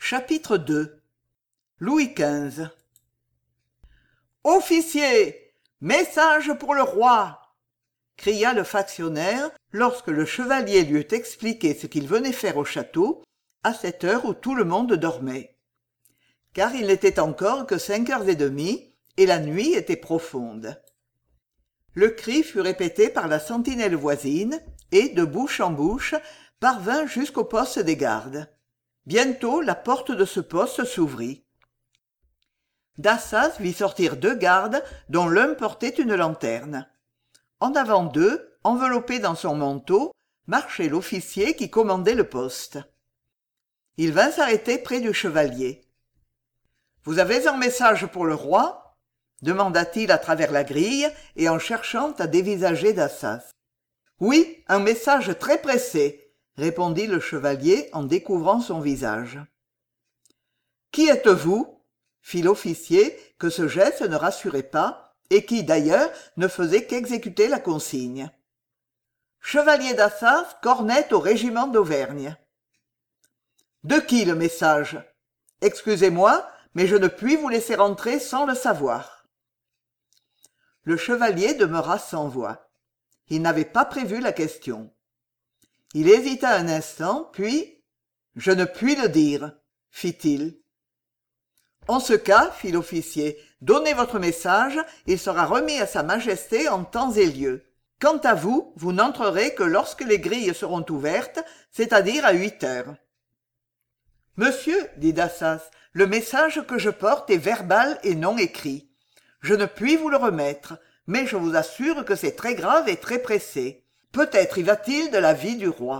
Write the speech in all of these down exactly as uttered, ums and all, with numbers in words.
Chapitre deux. Louis quinze. Officier, message pour le roi, cria le factionnaire lorsque le chevalier lui eut expliqué ce qu'il venait faire au château à cette heure où tout le monde dormait. Car il n'était encore que cinq heures et demie et la nuit était profonde. Le cri fut répété par la sentinelle voisine et, de bouche en bouche, parvint jusqu'au poste des gardes. Bientôt la porte de ce poste s'ouvrit. D'assas vit sortir deux gardes dont l'un portait une lanterne. En avant d'eux, enveloppé dans son manteau, marchait l'officier qui commandait le poste. Il vint s'arrêter près du chevalier. « Vous avez un message pour le roi ?» demanda-t-il à travers la grille et en cherchant à dévisager D'assas. « Oui, un message très pressé », répondit le chevalier en découvrant son visage. « Qui êtes-vous » fit l'officier, que ce geste ne rassurait pas, et qui, d'ailleurs, ne faisait qu'exécuter la consigne. « Chevalier d'Assas, cornette au régiment d'Auvergne. »« De qui le message ? Excusez-moi, mais je ne puis vous laisser rentrer sans le savoir. » Le chevalier demeura sans voix. Il n'avait pas prévu la question. Il hésita un instant, puis « Je ne puis le dire », fit-il. « En ce cas, fit l'officier, donnez votre message, il sera remis à sa majesté en temps et lieu. Quant à vous, vous n'entrerez que lorsque les grilles seront ouvertes, c'est-à-dire à huit heures. »« Monsieur, dit D'assas, le message que je porte est verbal et non écrit. Je ne puis vous le remettre, mais je vous assure que c'est très grave et très pressé. Peut-être y va-t-il de la vie du roi. »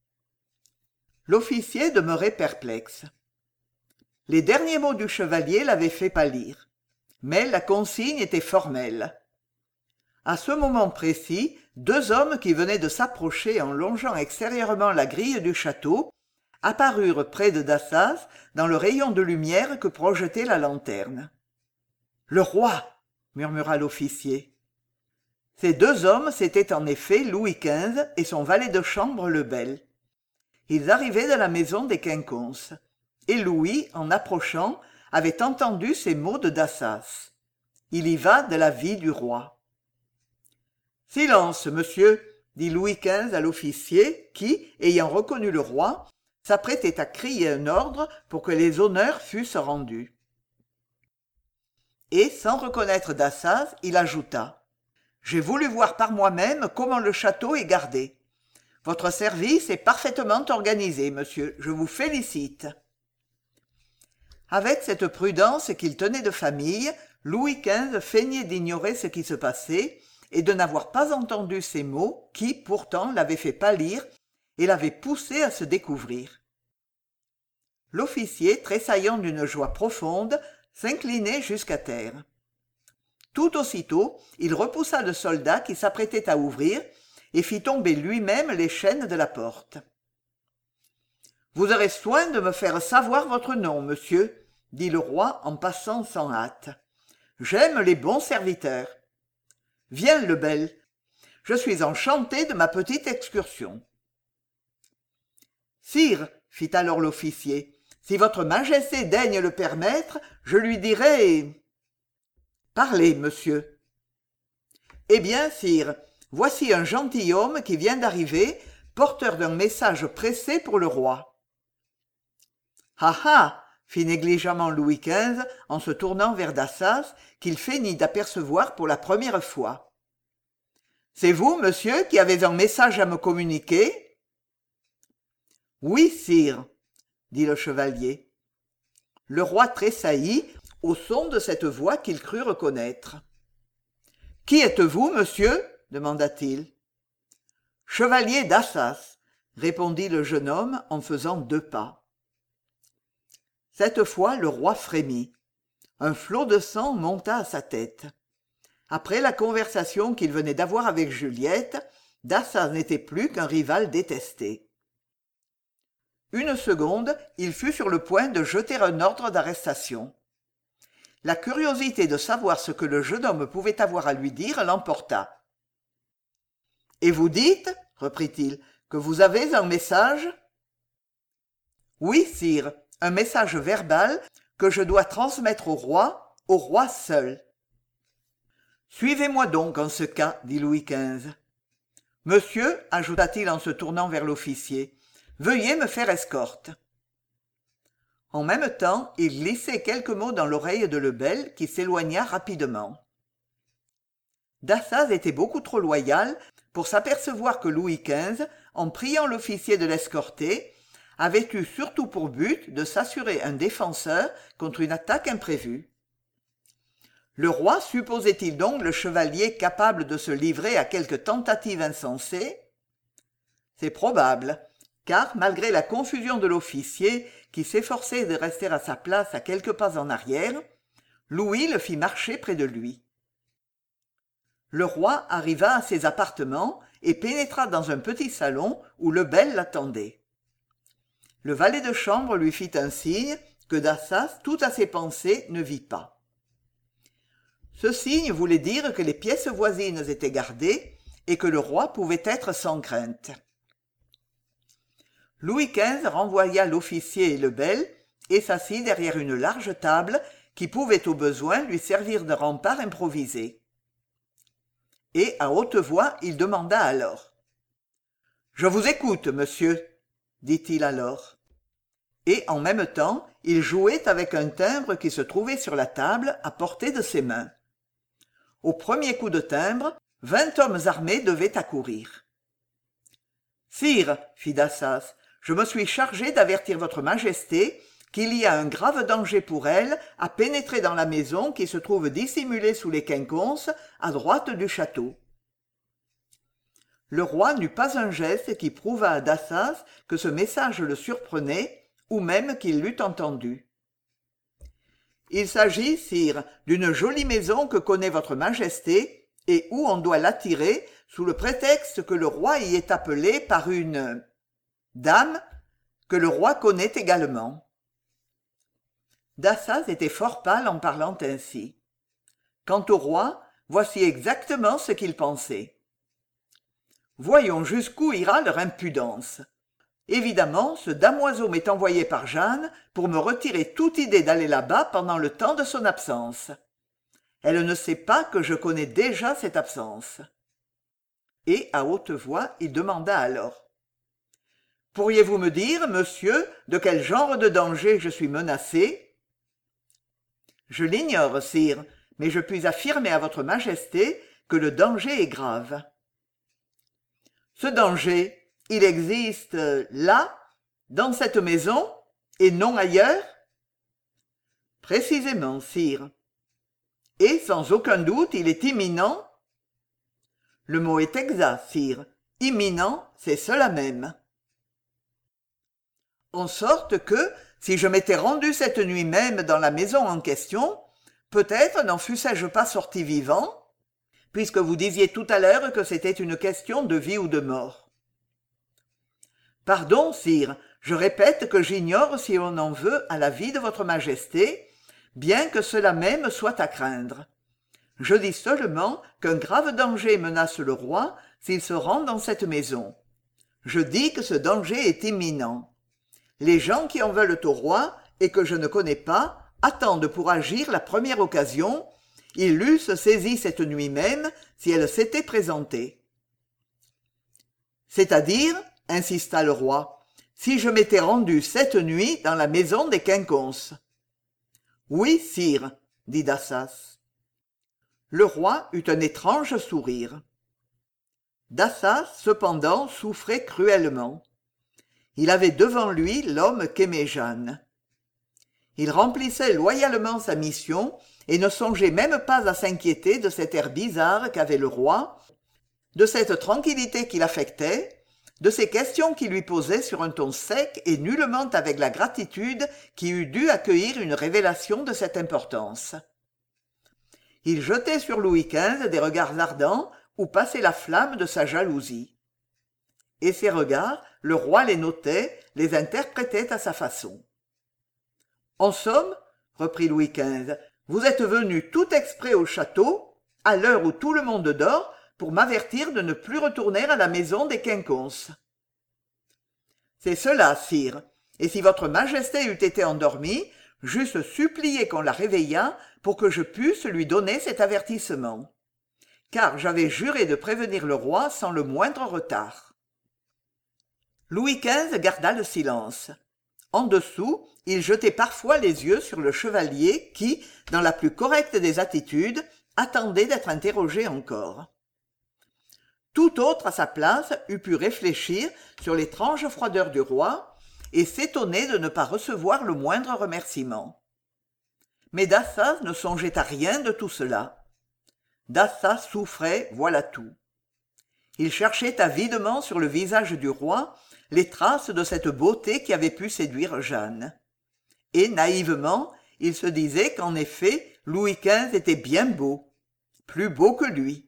L'officier demeurait perplexe. Les derniers mots du chevalier l'avaient fait pâlir. Mais la consigne était formelle. À ce moment précis, deux hommes qui venaient de s'approcher en longeant extérieurement la grille du château apparurent près de D'assas dans le rayon de lumière que projetait la lanterne. « Le roi !» murmura l'officier. Ces deux hommes, c'étaient en effet Louis quinze et son valet de chambre Lebel. Ils arrivaient de la maison des Quinconces. Et Louis, en approchant, avait entendu ces mots de D'assas. Il y va de la vie du roi. « Silence, monsieur !» dit Louis quinze à l'officier qui, ayant reconnu le roi, s'apprêtait à crier un ordre pour que les honneurs fussent rendus. Et, sans reconnaître D'assas, il ajouta « J'ai voulu voir par moi-même comment le château est gardé. Votre service est parfaitement organisé, monsieur, je vous félicite. » Avec cette prudence qu'il tenait de famille, Louis quinze feignait d'ignorer ce qui se passait et de n'avoir pas entendu ces mots qui, pourtant, l'avaient fait pâlir et l'avaient poussé à se découvrir. L'officier, tressaillant d'une joie profonde, s'inclinait jusqu'à terre. Tout aussitôt, il repoussa le soldat qui s'apprêtait à ouvrir et fit tomber lui-même les chaînes de la porte. « Vous aurez soin de me faire savoir votre nom, monsieur, » dit le roi en passant sans hâte. « J'aime les bons serviteurs. Viens, Lebel, je suis enchanté de ma petite excursion. »« Sire, » fit alors l'officier, « si votre majesté daigne le permettre, je lui dirai... » « Parlez, monsieur. »« Eh bien, sire, voici un gentilhomme qui vient d'arriver, porteur d'un message pressé pour le roi. »« Ah ah !» fit négligemment Louis quinze en se tournant vers D'assas, qu'il feignit d'apercevoir pour la première fois. « C'est vous, monsieur, qui avez un message à me communiquer ?»« Oui, sire, » dit le chevalier. Le roi tressaillit au son de cette voix qu'il crut reconnaître. « Qui êtes-vous, monsieur ?» demanda-t-il. « Chevalier d'Assas, » répondit le jeune homme en faisant deux pas. Cette fois, le roi frémit. Un flot de sang monta à sa tête. Après la conversation qu'il venait d'avoir avec Juliette, D'assas n'était plus qu'un rival détesté. Une seconde, il fut sur le point de jeter un ordre d'arrestation. La curiosité de savoir ce que le jeune homme pouvait avoir à lui dire l'emporta. « Et vous dites, reprit-il, que vous avez un message ? » « Oui, sire, un message verbal que je dois transmettre au roi, au roi seul. Suivez-moi donc en ce cas, dit Louis quinze. Monsieur, ajouta-t-il en se tournant vers l'officier, veuillez me faire escorte. En même temps, il glissait quelques mots dans l'oreille de Lebel, qui s'éloigna rapidement. Dassaz était beaucoup trop loyal pour s'apercevoir que Louis quinze, en priant l'officier de l'escorter, avait eu surtout pour but de s'assurer un défenseur contre une attaque imprévue. Le roi supposait-il donc le chevalier capable de se livrer à quelque tentative insensée? C'est probable, car malgré la confusion de l'officier qui s'efforçait de rester à sa place à quelques pas en arrière, Louis le fit marcher près de lui. Le roi arriva à ses appartements et pénétra dans un petit salon où Lebel l'attendait. Le valet de chambre lui fit un signe que Dassaz, tout à ses pensées, ne vit pas. Ce signe voulait dire que les pièces voisines étaient gardées et que le roi pouvait être sans crainte. Louis quinze renvoya l'officier et Lebel et s'assit derrière une large table qui pouvait au besoin lui servir de rempart improvisé. Et à haute voix, il demanda alors. « Je vous écoute, monsieur, » dit-il alors. Et en même temps, il jouait avec un timbre qui se trouvait sur la table à portée de ses mains. Au premier coup de timbre, vingt hommes armés devaient accourir. « Sire, fit Dassaz, je me suis chargé d'avertir votre majesté qu'il y a un grave danger pour elle à pénétrer dans la maison qui se trouve dissimulée sous les quinconces à droite du château. » Le roi n'eut pas un geste qui prouvât à Dassaz que ce message le surprenait, ou même qu'il l'eût entendu. « Il s'agit, sire, d'une jolie maison que connaît votre majesté, et où on doit l'attirer sous le prétexte que le roi y est appelé par une dame que le roi connaît également. » Dassaz était fort pâle en parlant ainsi. Quant au roi, voici exactement ce qu'il pensait. Voyons jusqu'où ira leur impudence. Évidemment, ce damoiseau m'est envoyé par Jeanne pour me retirer toute idée d'aller là-bas pendant le temps de son absence. Elle ne sait pas que je connais déjà cette absence. Et à haute voix, il demanda alors. « Pourriez-vous me dire, monsieur, de quel genre de danger je suis menacé ?»« Je l'ignore, sire, mais je puis affirmer à votre majesté que le danger est grave. »« Ce danger, il existe là, dans cette maison, et non ailleurs ?»« Précisément, sire. »« Et sans aucun doute, il est imminent ?»« Le mot est exact, sire. Imminent, c'est cela même. » En sorte que, si je m'étais rendu cette nuit même dans la maison en question, peut-être n'en fussé-je pas sorti vivant, puisque vous disiez tout à l'heure que c'était une question de vie ou de mort. Pardon, sire, je répète que j'ignore si on en veut à la vie de votre majesté, bien que cela même soit à craindre. Je dis seulement qu'un grave danger menace le roi s'il se rend dans cette maison. Je dis que ce danger est imminent. Les gens qui en veulent au roi, et que je ne connais pas, attendent pour agir la première occasion. Ils l'eussent saisie cette nuit même, si elle s'était présentée. « C'est-à-dire, insista le roi, si je m'étais rendu cette nuit dans la maison des quinconces. »« Oui, sire, dit Dassaz. Le roi eut un étrange sourire. Dassaz, cependant, souffrait cruellement. Il avait devant lui l'homme qu'aimait Jeanne. Il remplissait loyalement sa mission et ne songeait même pas à s'inquiéter de cet air bizarre qu'avait le roi, de cette tranquillité qu'il affectait, de ces questions qu'il lui posait sur un ton sec et nullement avec la gratitude qui eût dû accueillir une révélation de cette importance. Il jetait sur Louis quinze des regards ardents où passait la flamme de sa jalousie. Et ces regards, le roi les notait, les interprétait à sa façon. « En somme, reprit Louis quinze, vous êtes venu tout exprès au château, à l'heure où tout le monde dort, pour m'avertir de ne plus retourner à la maison des quinconces. »« C'est cela, sire, et si votre majesté eût été endormie, j'eusse supplié qu'on la réveillât pour que je pusse lui donner cet avertissement. Car j'avais juré de prévenir le roi sans le moindre retard. Louis quinze garda le silence. En dessous, il jetait parfois les yeux sur le chevalier qui, dans la plus correcte des attitudes, attendait d'être interrogé encore. Tout autre à sa place eût pu réfléchir sur l'étrange froideur du roi et s'étonner de ne pas recevoir le moindre remerciement. Mais Dassaz ne songeait à rien de tout cela. Dassaz souffrait, voilà tout. Il cherchait avidement sur le visage du roi les traces de cette beauté qui avait pu séduire Jeanne. Et naïvement, il se disait qu'en effet, Louis quinze était bien beau, plus beau que lui.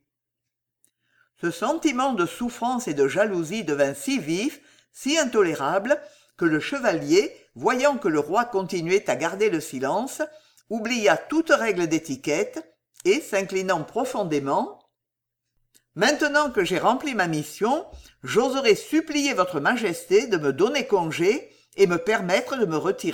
Ce sentiment de souffrance et de jalousie devint si vif, si intolérable, que le chevalier, voyant que le roi continuait à garder le silence, oublia toute règle d'étiquette et, s'inclinant profondément, « Maintenant que j'ai rempli ma mission, j'oserais supplier votre majesté de me donner congé et me permettre de me retirer. »«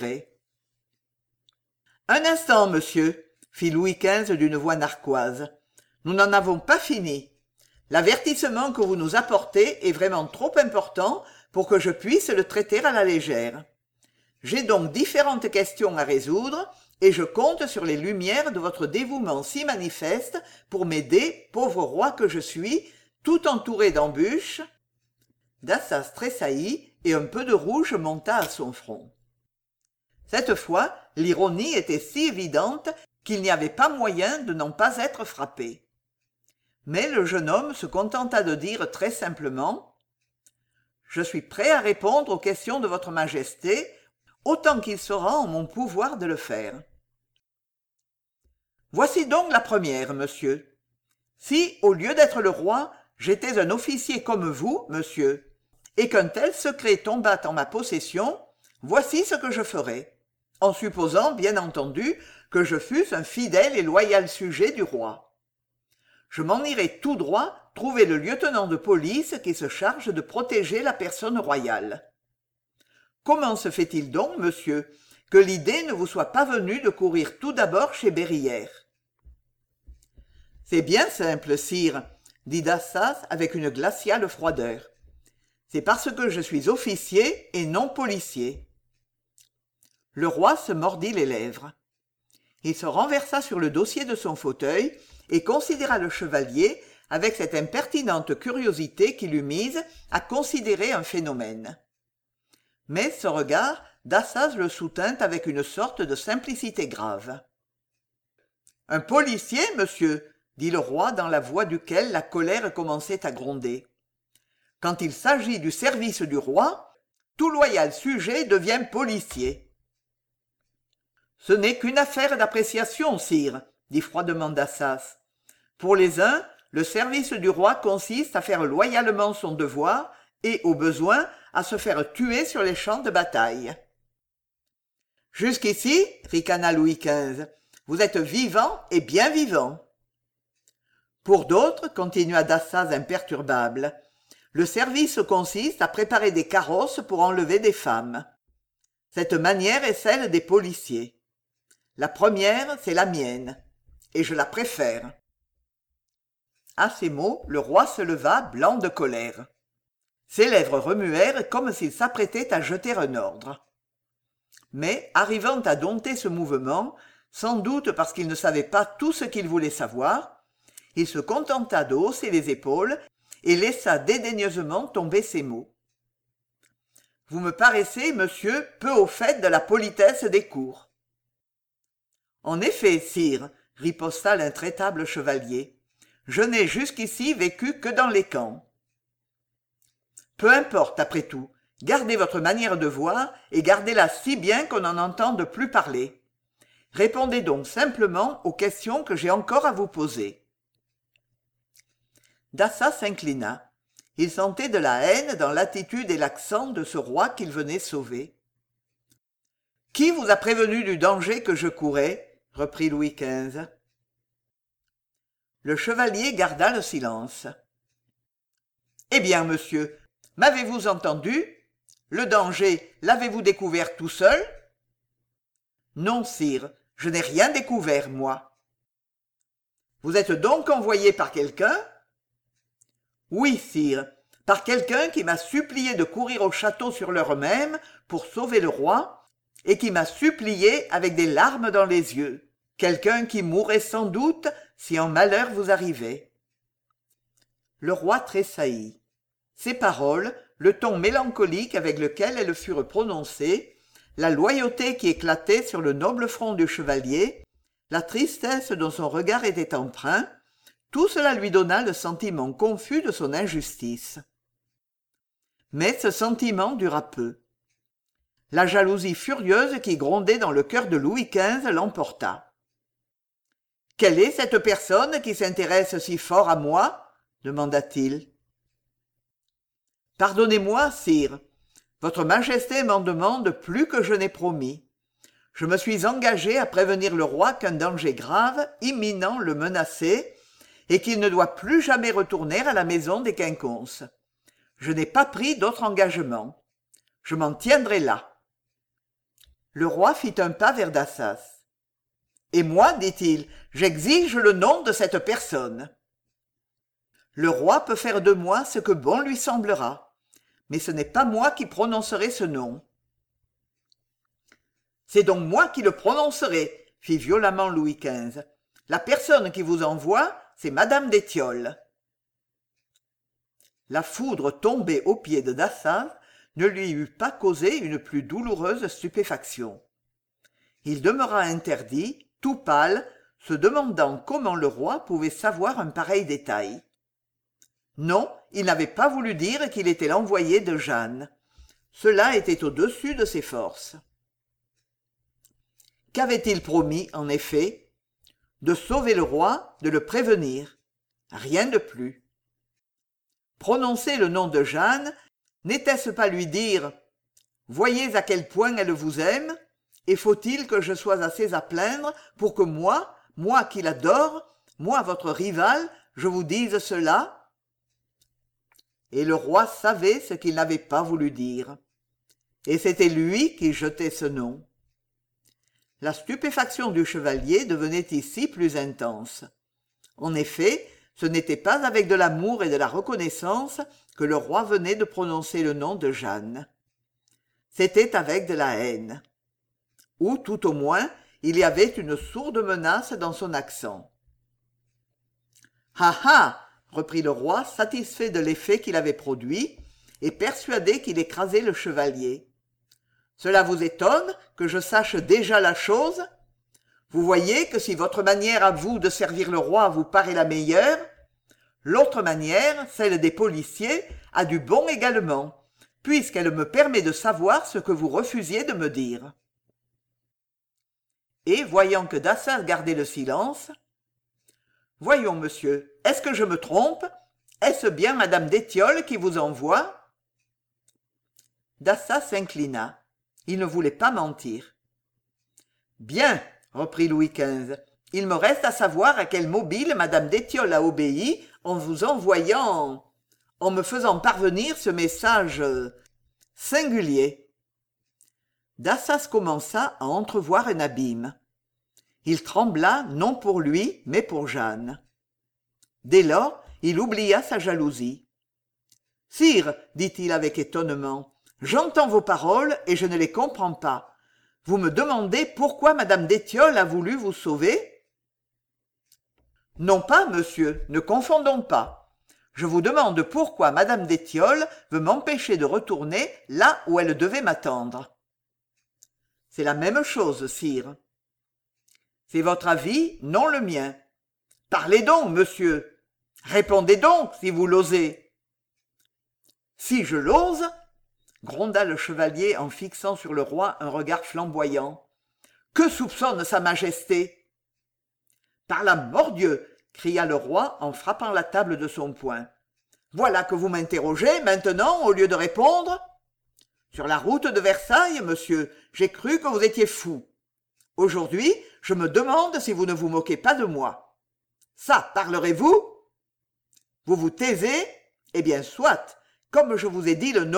Un instant, monsieur, » fit Louis quinze d'une voix narquoise. « Nous n'en avons pas fini. L'avertissement que vous nous apportez est vraiment trop important pour que je puisse le traiter à la légère. J'ai donc différentes questions à résoudre et je compte sur les lumières de votre dévouement si manifeste pour m'aider, pauvre roi que je suis, tout entouré d'embûches. » Dassaz tressaillit et un peu de rouge monta à son front. Cette fois, l'ironie était si évidente qu'il n'y avait pas moyen de n'en pas être frappé. Mais le jeune homme se contenta de dire très simplement « Je suis prêt à répondre aux questions de votre majesté, autant qu'il sera en mon pouvoir de le faire. » Voici donc la première, monsieur. Si, au lieu d'être le roi, j'étais un officier comme vous, monsieur, et qu'un tel secret tombât en ma possession, voici ce que je ferais, en supposant, bien entendu, que je fusse un fidèle et loyal sujet du roi. Je m'en irais tout droit trouver le lieutenant de police qui se charge de protéger la personne royale. Comment se fait-il donc, monsieur, que l'idée ne vous soit pas venue de courir tout d'abord chez Berrière ? C'est bien simple, sire, dit Dassaz avec une glaciale froideur. C'est parce que je suis officier et non policier. Le roi se mordit les lèvres. Il se renversa sur le dossier de son fauteuil et considéra le chevalier avec cette impertinente curiosité qui l'eût mise à considérer un phénomène. Mais ce regard, Dassaz le soutint avec une sorte de simplicité grave. « Un policier, monsieur ?» dit le roi dans la voix duquel la colère commençait à gronder. « Quand il s'agit du service du roi, tout loyal sujet devient policier. »« Ce n'est qu'une affaire d'appréciation, sire, » dit froidement Dassaz. « Pour les uns, le service du roi consiste à faire loyalement son devoir et, au besoin, à se faire tuer sur les champs de bataille. »« Jusqu'ici, ricana Louis quinze, vous êtes vivant et bien vivant. » Pour d'autres, continua Dassaz imperturbable, le service consiste à préparer des carrosses pour enlever des femmes. Cette manière est celle des policiers. La première, c'est la mienne, et je la préfère. À ces mots, le roi se leva, blanc de colère. Ses lèvres remuèrent comme s'il s'apprêtait à jeter un ordre. Mais, arrivant à dompter ce mouvement, sans doute parce qu'il ne savait pas tout ce qu'il voulait savoir, il se contenta de hausser les épaules et laissa dédaigneusement tomber ces mots. « Vous me paraissez, monsieur, peu au fait de la politesse des cours. »« En effet, sire, » riposta l'intraitable chevalier, « je n'ai jusqu'ici vécu que dans les camps. »« Peu importe, après tout, gardez votre manière de voir et gardez-la si bien qu'on n'en entende plus parler. Répondez donc simplement aux questions que j'ai encore à vous poser. » Dassaz s'inclina. Il sentait de la haine dans l'attitude et l'accent de ce roi qu'il venait sauver. « Qui vous a prévenu du danger que je courais ?» reprit Louis quinze. Le chevalier garda le silence. « Eh bien, monsieur, m'avez-vous entendu ? Le danger, l'avez-vous découvert tout seul? Non, sire, je n'ai rien découvert, moi. Vous êtes donc envoyé par quelqu'un? Oui, sire, par quelqu'un qui m'a supplié de courir au château sur l'heure même pour sauver le roi, et qui m'a supplié avec des larmes dans les yeux. Quelqu'un qui mourrait sans doute si un malheur vous arrivait. Le roi tressaillit. Ces paroles, le ton mélancolique avec lequel elles furent prononcées, la loyauté qui éclatait sur le noble front du chevalier, la tristesse dont son regard était empreint, tout cela lui donna le sentiment confus de son injustice. Mais ce sentiment dura peu. La jalousie furieuse qui grondait dans le cœur de Louis quinze l'emporta. « Quelle est cette personne qui s'intéresse si fort à moi ?» demanda-t-il. « Pardonnez-moi, sire. Votre Majesté m'en demande plus que je n'ai promis. Je me suis engagé à prévenir le roi qu'un danger grave, imminent, le menaçait, et qu'il ne doit plus jamais retourner à la maison des Quinconces. Je n'ai pas pris d'autre engagement. Je m'en tiendrai là. » Le roi fit un pas vers Dassas. « Et moi, dit-il, j'exige le nom de cette personne. » Le roi peut faire de moi ce que bon lui semblera, mais ce n'est pas moi qui prononcerai ce nom. « C'est donc moi qui le prononcerai, » fit violemment Louis quinze. « La personne qui vous envoie, c'est Madame d'Étiolles. » La foudre tombée aux pieds de Dassas ne lui eût pas causé une plus douloureuse stupéfaction. Il demeura interdit, tout pâle, se demandant comment le roi pouvait savoir un pareil détail. Non, il n'avait pas voulu dire qu'il était l'envoyé de Jeanne. Cela était au-dessus de ses forces. Qu'avait-il promis, en effet? De sauver le roi, de le prévenir. Rien de plus. Prononcer le nom de Jeanne, n'était-ce pas lui dire « Voyez à quel point elle vous aime, et faut-il que je sois assez à plaindre pour que moi, moi qui l'adore, moi votre rival, je vous dise cela ?» Et le roi savait ce qu'il n'avait pas voulu dire. Et c'était lui qui jetait ce nom. La stupéfaction du chevalier devenait ici plus intense. En effet, ce n'était pas avec de l'amour et de la reconnaissance que le roi venait de prononcer le nom de Jeanne. C'était avec de la haine. Ou, tout au moins, il y avait une sourde menace dans son accent. « Ah ah !» reprit le roi, satisfait de l'effet qu'il avait produit, et persuadé qu'il écrasait le chevalier. « Cela vous étonne que je sache déjà la chose ? Vous voyez que si votre manière à vous de servir le roi vous paraît la meilleure, l'autre manière, celle des policiers, a du bon également, puisqu'elle me permet de savoir ce que vous refusiez de me dire. » Et, voyant que Dassas gardait le silence, « Voyons, monsieur, est-ce que je me trompe? Est-ce bien madame d'Étiolles qui vous envoie ?» Dassas s'inclina. Il ne voulait pas mentir. « Bien, » reprit Louis quinze, « il me reste à savoir à quel mobile madame d'Étiolles a obéi en vous envoyant, en me faisant parvenir ce message singulier. » Dassas commença à entrevoir un abîme. Il trembla non pour lui, mais pour Jeanne. Dès lors, il oublia sa jalousie. « Sire, dit-il avec étonnement, j'entends vos paroles et je ne les comprends pas. Vous me demandez pourquoi madame d'Étiolles a voulu vous sauver ? Non pas, monsieur, ne confondons pas. Je vous demande pourquoi madame d'Étiolles veut m'empêcher de retourner là où elle devait m'attendre. C'est la même chose, sire. C'est votre avis, non le mien. Parlez donc, monsieur. Répondez donc, si vous l'osez. Si je l'ose, gronda le chevalier en fixant sur le roi un regard flamboyant. Que soupçonne sa majesté? Par la mordieu, cria le roi en frappant la table de son poing. Voilà que vous m'interrogez maintenant au lieu de répondre. Sur la route de Versailles, monsieur, j'ai cru que vous étiez fou. Aujourd'hui, je me demande si vous ne vous moquez pas de moi. Ça, parlerez-vous? Vous vous taisez? Eh bien, soit. Comme je vous ai dit le nom,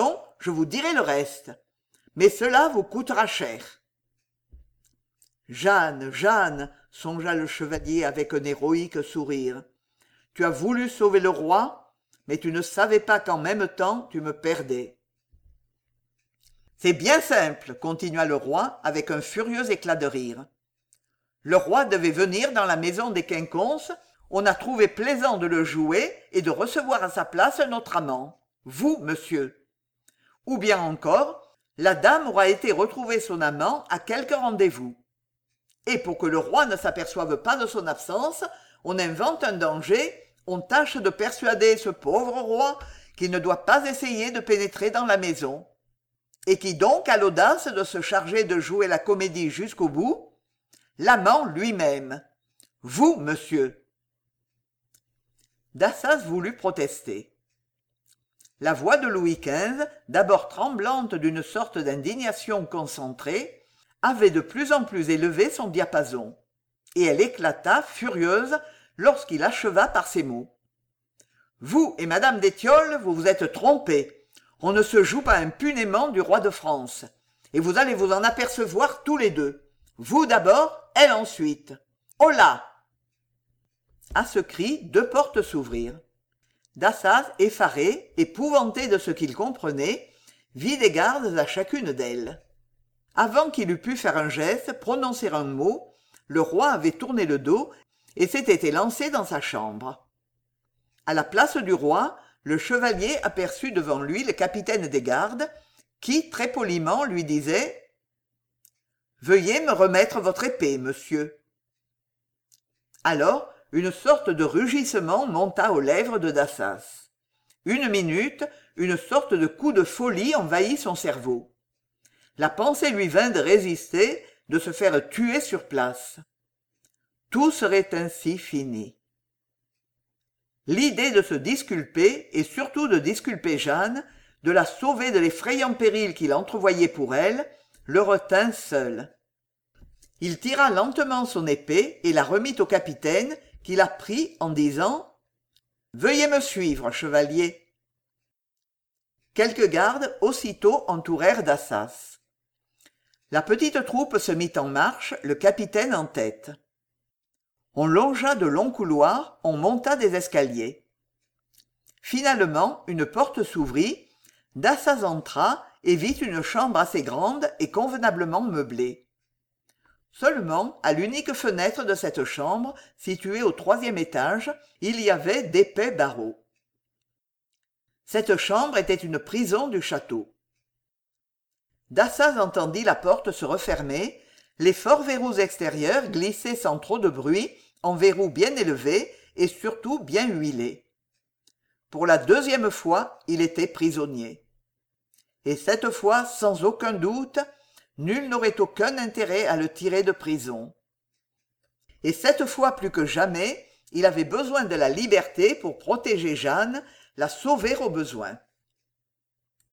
je vous dirai le reste. Mais cela vous coûtera cher. » Jeanne, Jeanne, songea le chevalier avec un héroïque sourire. Tu as voulu sauver le roi, mais tu ne savais pas qu'en même temps tu me perdais. C'est bien simple, continua le roi avec un furieux éclat de rire. Le roi devait venir dans la maison des quinconces, on a trouvé plaisant de le jouer et de recevoir à sa place notre amant, vous, monsieur. Ou bien encore, la dame aura été retrouver son amant à quelque rendez-vous. Et pour que le roi ne s'aperçoive pas de son absence, on invente un danger, on tâche de persuader ce pauvre roi qu'il ne doit pas essayer de pénétrer dans la maison. Et qui donc a l'audace de se charger de jouer la comédie jusqu'au bout? L'amant lui-même. Vous, monsieur. Dassas voulut protester. La voix de Louis quinze, d'abord tremblante d'une sorte d'indignation concentrée, avait de plus en plus élevé son diapason, et elle éclata, furieuse, lorsqu'il acheva par ces mots. « Vous et madame d'Étiolles, vous vous êtes trompés. On ne se joue pas impunément du roi de France, et vous allez vous en apercevoir tous les deux. Vous d'abord, elle ensuite. Holà !» À ce cri, deux portes s'ouvrirent. Dassas, effaré, épouvanté de ce qu'il comprenait, vit des gardes à chacune d'elles. Avant qu'il eût pu faire un geste, prononcer un mot, le roi avait tourné le dos et s'était élancé dans sa chambre. À la place du roi, le chevalier aperçut devant lui le capitaine des gardes, qui, très poliment, lui disait « Veuillez me remettre votre épée, monsieur. » Alors, une sorte de rugissement monta aux lèvres de Dassas. Une minute, une sorte de coup de folie envahit son cerveau. La pensée lui vint de résister, de se faire tuer sur place. Tout serait ainsi fini. L'idée de se disculper, et surtout de disculper Jeanne, de la sauver de l'effrayant péril qu'il entrevoyait pour elle, le retint seul. Il tira lentement son épée et la remit au capitaine, qui la prit en disant « Veuillez me suivre, chevalier. » Quelques gardes aussitôt entourèrent Dassas. La petite troupe se mit en marche, le capitaine en tête. On longea de longs couloirs, on monta des escaliers. Finalement, une porte s'ouvrit, Dassas entra et vit une chambre assez grande et convenablement meublée. Seulement, à l'unique fenêtre de cette chambre, située au troisième étage, il y avait d'épais barreaux. Cette chambre était une prison du château. Dassas entendit la porte se refermer, les forts verrous extérieurs glissaient sans trop de bruit, en verrous bien élevés et surtout bien huilés. Pour la deuxième fois, il était prisonnier. Et cette fois, sans aucun doute, nul n'aurait aucun intérêt à le tirer de prison. Et cette fois plus que jamais, il avait besoin de la liberté pour protéger Jeanne, la sauver au besoin.